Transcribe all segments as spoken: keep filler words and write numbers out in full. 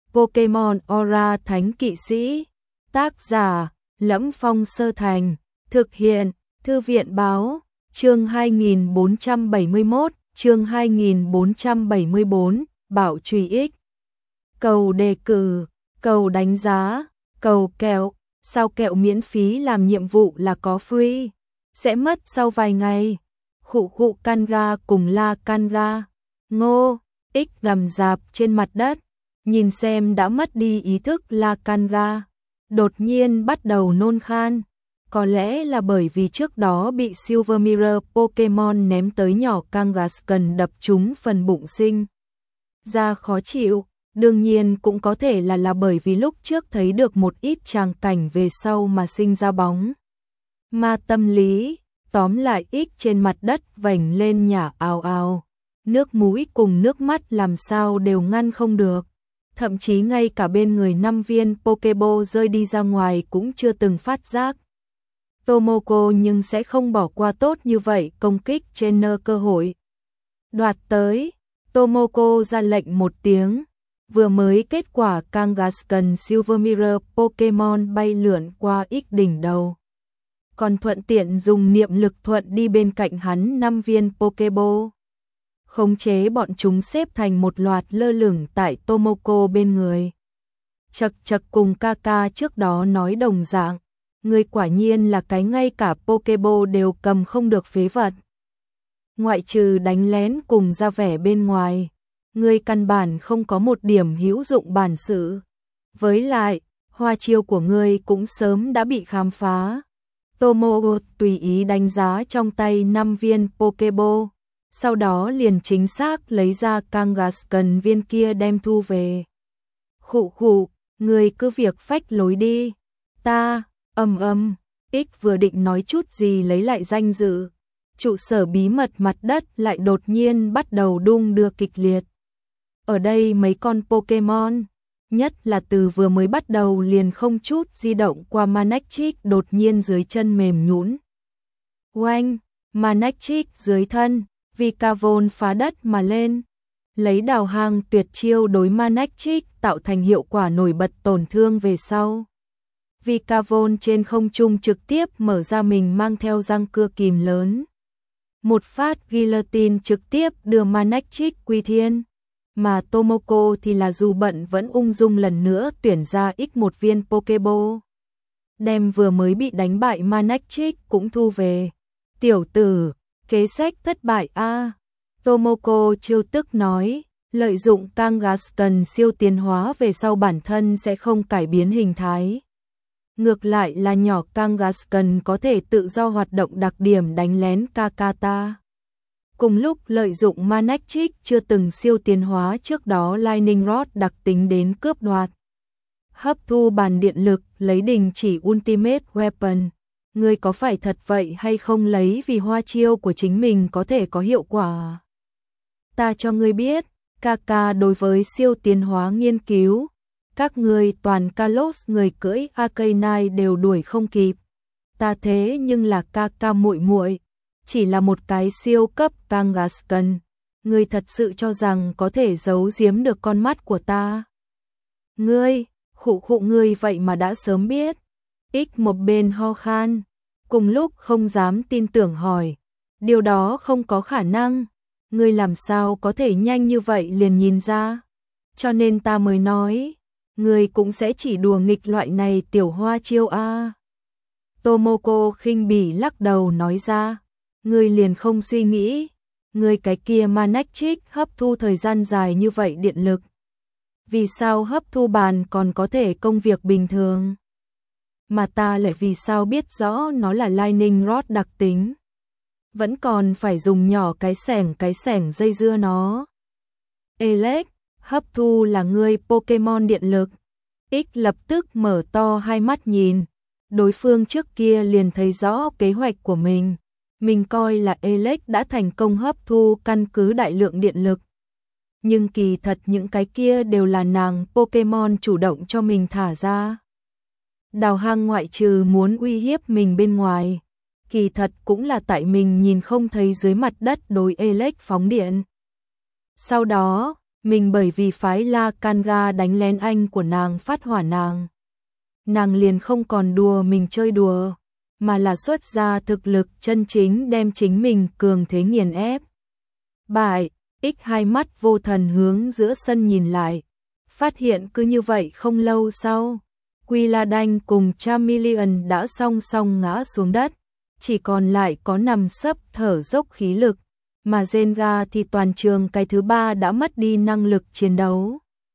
Pokemon Aura Thánh Kỵ Sĩ. Tác giả: Lẫm Phong Sơ Thành. Thực hiện: Thư viện báo. Chương hai nghìn bốn trăm bảy mươi mốt, chương hai nghìn bốn trăm bảy mươi bốn, Bảo Trùy X. Cầu đề cử, cầu đánh giá, cầu kẹo. Sao kẹo miễn phí làm nhiệm vụ là có free, sẽ mất sau vài ngày. Khụ khụ Kanga cùng La Kanga. Ngô, X gầm rạp trên mặt đất, nhìn xem đã mất đi ý thức La Kanga, đột nhiên bắt đầu nôn khan. Có lẽ là bởi vì trước đó bị Silver Mirror Pokemon ném tới nhỏ Kangaskhan đập trúng phần bụng sinh ra khó chịu. Đương nhiên cũng có thể là là bởi vì lúc trước thấy được một ít tràng cảnh về sau mà sinh ra bóng ma tâm lý. Tóm lại, X trên mặt đất vành lên nhả ào ào, nước mũi cùng nước mắt làm sao đều ngăn không được. Thậm chí ngay cả bên người năm viên Pokeball rơi đi ra ngoài cũng chưa từng phát giác. Tomoko nhưng sẽ không bỏ qua tốt như vậy công kích trên nơ cơ hội đoạt tới. Tomoko ra lệnh một tiếng. Vừa mới kết quả Kangaskhan Silver Mirror Pokemon bay lượn qua X đỉnh đầu, còn thuận tiện dùng niệm lực thuận đi bên cạnh hắn năm viên Pokeball, khống chế bọn chúng xếp thành một loạt lơ lửng tại Tomoko bên người. Chật chật cùng Kaka trước đó nói đồng dạng, người quả nhiên là cái ngay cả Pokeball đều cầm không được phế vật. Ngoại trừ đánh lén cùng ra vẻ bên ngoài, ngươi căn bản không có một điểm hữu dụng bản sự. Với lại, hoa chiêu của ngươi cũng sớm đã bị khám phá. Tomoko tùy ý đánh giá trong tay năm viên Pokeball, sau đó liền chính xác lấy ra Kangaskhan viên kia đem thu về. Khụ khụ, ngươi cứ việc phách lối đi. Ta, ầm ầm, X vừa định nói chút gì lấy lại danh dự, trụ sở bí mật mặt đất lại đột nhiên bắt đầu đung đưa kịch liệt. Ở đây mấy con Pokemon, nhất là từ vừa mới bắt đầu liền không chút di động qua Manectric đột nhiên dưới chân mềm nhũn. Oanh, Manectric dưới thân, Vikavolt phá đất mà lên, lấy đào hang tuyệt chiêu đối Manectric tạo thành hiệu quả nổi bật tổn thương về sau. Vikavolt trên không trung trực tiếp mở ra mình mang theo răng cưa kìm lớn. Một phát guillotine trực tiếp đưa Manectric quy thiên. Mà Tomoko thì là dù bận vẫn ung dung lần nữa tuyển ra x một viên Pokeball, đem vừa mới bị đánh bại Manectric cũng thu về. Tiểu tử, kế sách thất bại a. À. Tomoko trêu tức nói, lợi dụng Kangaskhan siêu tiến hóa về sau bản thân sẽ không cải biến hình thái. Ngược lại là nhỏ Kangaskhan có thể tự do hoạt động đặc điểm đánh lén Kakata. Cùng lúc lợi dụng Manectric chưa từng siêu tiến hóa trước đó Lightning Rod đặc tính đến cướp đoạt. Hấp thu bàn điện lực, lấy đình chỉ Ultimate Weapon. Ngươi có phải thật vậy hay không lấy vì hoa chiêu của chính mình có thể có hiệu quả? Ta cho ngươi biết, Kaka đối với siêu tiến hóa nghiên cứu, các ngươi toàn Kalos người cưỡi Arcanine đều đuổi không kịp. Ta thế nhưng là Kaka muội muội, chỉ là một cái siêu cấp Kangaskhan, ngươi thật sự cho rằng có thể giấu giếm được con mắt của ta? Ngươi, khụ khụ ngươi vậy mà đã sớm biết. X một bên ho khan, cùng lúc không dám tin tưởng hỏi, điều đó không có khả năng, ngươi làm sao có thể nhanh như vậy liền nhìn ra? Cho nên ta mới nói, ngươi cũng sẽ chỉ đùa nghịch loại này tiểu hoa chiêu a. À. Tomoko khinh bỉ lắc đầu nói ra, ngươi liền không suy nghĩ, ngươi cái kia Manectric hấp thu thời gian dài như vậy điện lực, vì sao hấp thu bàn còn có thể công việc bình thường? Mà ta lại vì sao biết rõ nó là Lightning Rod đặc tính, vẫn còn phải dùng nhỏ cái xẻng cái xẻng dây dưa nó. Alex, hấp thu là ngươi Pokemon điện lực. X lập tức mở to hai mắt nhìn, đối phương trước kia liền thấy rõ kế hoạch của mình. Mình coi là Alex đã thành công hấp thu căn cứ đại lượng điện lực. Nhưng kỳ thật những cái kia đều là nàng Pokemon chủ động cho mình thả ra. Đào hang ngoại trừ muốn uy hiếp mình bên ngoài, kỳ thật cũng là tại mình nhìn không thấy dưới mặt đất đối Alex phóng điện. Sau đó, mình bởi vì phái La Kanga đánh lén anh của nàng phát hỏa nàng. Nàng liền không còn đùa mình chơi đùa, mà là xuất ra thực lực chân chính đem chính mình cường thế nghiền ép. Bại, X hai mắt vô thần hướng giữa sân nhìn lại, phát hiện cứ như vậy không lâu sau, Quy La Đanh cùng Chameleon đã song song ngã xuống đất, chỉ còn lại có nằm sấp thở dốc khí lực, mà Zenga thì toàn trường cái thứ ba đã mất đi năng lực chiến đấu.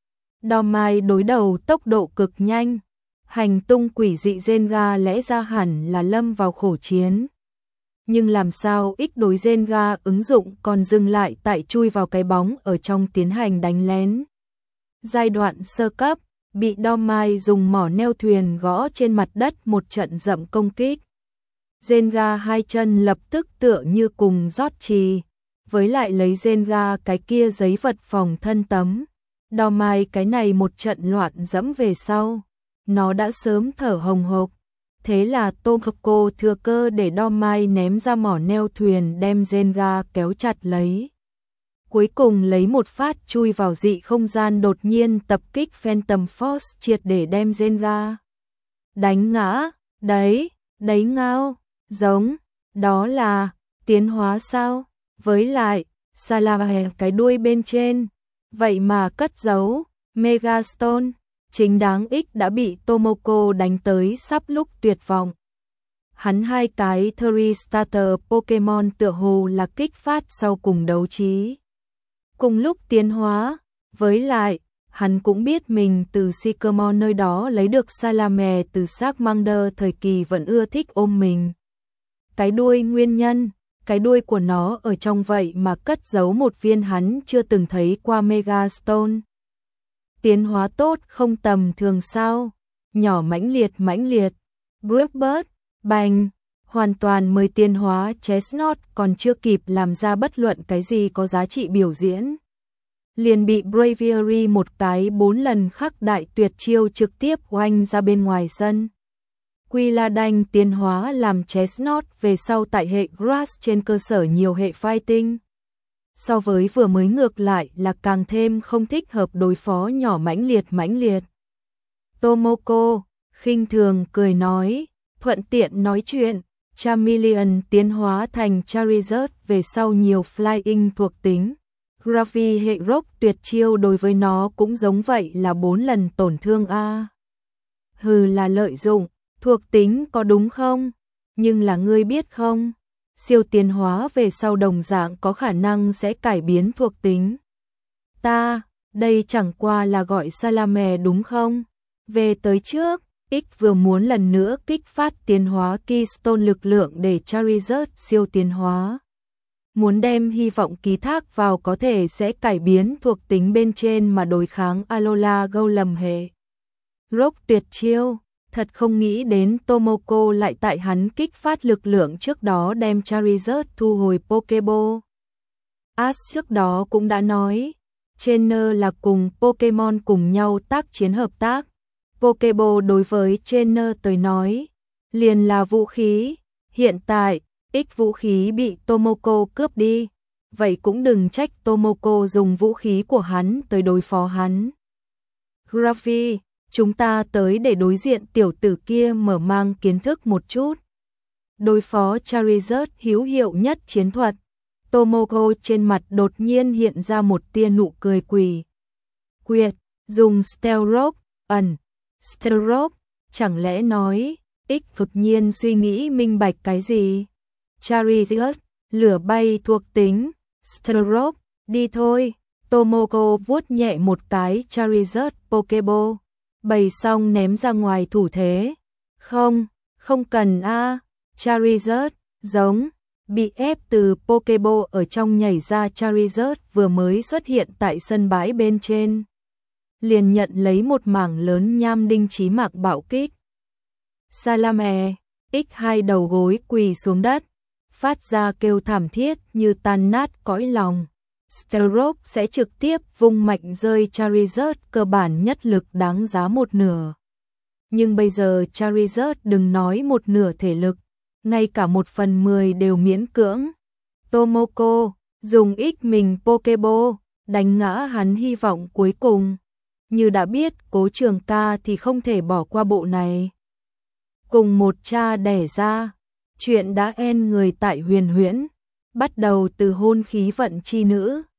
Dormai đối đầu tốc độ cực nhanh, hành tung quỷ dị Zenga lẽ ra hẳn là lâm vào khổ chiến. Nhưng làm sao X đối Zenga ứng dụng còn dừng lại tại chui vào cái bóng ở trong tiến hành đánh lén. Giai đoạn sơ cấp, bị Dormai dùng mỏ neo thuyền gõ trên mặt đất một trận dậm công kích. Zenga hai chân lập tức tựa như cùng rót trì, với lại lấy Zenga cái kia giấy vật phòng thân tấm. Dormai cái này một trận loạn dẫm về sau, nó đã sớm thở hồng hộc. Thế là Tomoko thừa cơ để Dormai ném ra mỏ neo thuyền đem Zenga kéo chặt lấy. Cuối cùng lấy một phát chui vào dị không gian đột nhiên tập kích Phantom Force triệt để đem Zenga đánh ngã. Đấy, đấy ngao, giống, đó là tiến hóa sao? Với lại, Salamander cái đuôi bên trên, vậy mà cất giấu Megastone. Chính đáng X đã bị Tomoko đánh tới sắp lúc tuyệt vọng. Hắn hai cái Three Starter Pokemon tựa hồ là kích phát sau cùng đấu trí. Cùng lúc tiến hóa, với lại, hắn cũng biết mình từ Sycamore nơi đó lấy được Salamander từ Charmander thời kỳ vẫn ưa thích ôm mình. Cái đuôi nguyên nhân, cái đuôi của nó ở trong vậy mà cất giấu một viên hắn chưa từng thấy qua Megastone. Tiến hóa tốt không tầm thường sao, nhỏ mãnh liệt mãnh liệt, Brewbird, bành, hoàn toàn mới tiến hóa Chestnut còn chưa kịp làm ra bất luận cái gì có giá trị biểu diễn. Liền bị Braviary một cái bốn lần khắc đại tuyệt chiêu trực tiếp oanh ra bên ngoài sân. Quy La Đanh tiến hóa làm Chestnut về sau tại hệ Grass trên cơ sở nhiều hệ Fighting. So với vừa mới ngược lại là càng thêm không thích hợp đối phó nhỏ mãnh liệt mãnh liệt. Tomoko, khinh thường cười nói, thuận tiện nói chuyện, Chameleon tiến hóa thành Charizard về sau nhiều Flying thuộc tính. Gravy hệ Rock tuyệt chiêu đối với nó cũng giống vậy là bốn lần tổn thương a. Hừ là lợi dụng, thuộc tính có đúng không? Nhưng là ngươi biết không? Siêu tiến hóa về sau đồng dạng có khả năng sẽ cải biến thuộc tính. Ta, đây chẳng qua là gọi Salamander đúng không? Về tới trước, X vừa muốn lần nữa kích phát tiến hóa Keystone lực lượng để Charizard siêu tiến hóa. Muốn đem hy vọng ký thác vào có thể sẽ cải biến thuộc tính bên trên mà đối kháng Alola Golem hệ. Rock tuyệt chiêu. Thật không nghĩ đến Tomoko lại tại hắn kích phát lực lượng trước đó đem Charizard thu hồi Pokeball. Ash trước đó cũng đã nói, Trainer là cùng Pokemon cùng nhau tác chiến hợp tác. Pokeball đối với Trainer tới nói, liền là vũ khí. Hiện tại, X vũ khí bị Tomoko cướp đi. Vậy cũng đừng trách Tomoko dùng vũ khí của hắn tới đối phó hắn. Gravy, chúng ta tới để đối diện tiểu tử kia mở mang kiến thức một chút. Đối phó Charizard hữu hiệu nhất chiến thuật. Tomoko trên mặt đột nhiên hiện ra một tia nụ cười quỷ. Quyệt, dùng Stealth Rock, ẩn. Stealth Rock, chẳng lẽ nói, X đột nhiên suy nghĩ minh bạch cái gì? Charizard, lửa bay thuộc tính, Stealth Rock, đi thôi. Tomoko vuốt nhẹ một cái Charizard Pokeball. Bày xong ném ra ngoài thủ thế. Không, không cần a. À. Charizard, giống, bị ép từ Pokeball ở trong nhảy ra Charizard vừa mới xuất hiện tại sân bãi bên trên. Liền nhận lấy một mảng lớn nham đinh chí mạng bạo kích. Salamander, X hai đầu gối quỳ xuống đất, phát ra kêu thảm thiết như tan nát cõi lòng. Stealth sẽ trực tiếp vung mạnh rơi Charizard cơ bản nhất lực đáng giá một nửa. Nhưng bây giờ Charizard đừng nói một nửa thể lực, ngay cả một phần mười đều miễn cưỡng. Tomoko, dùng X mình Pokeball, đánh ngã hắn hy vọng cuối cùng. Như đã biết Cố Trường Ca thì không thể bỏ qua bộ này. Cùng một cha đẻ ra, chuyện đã en người tại Huyền Huyễn, bắt đầu từ hôn khí vận chi nữ,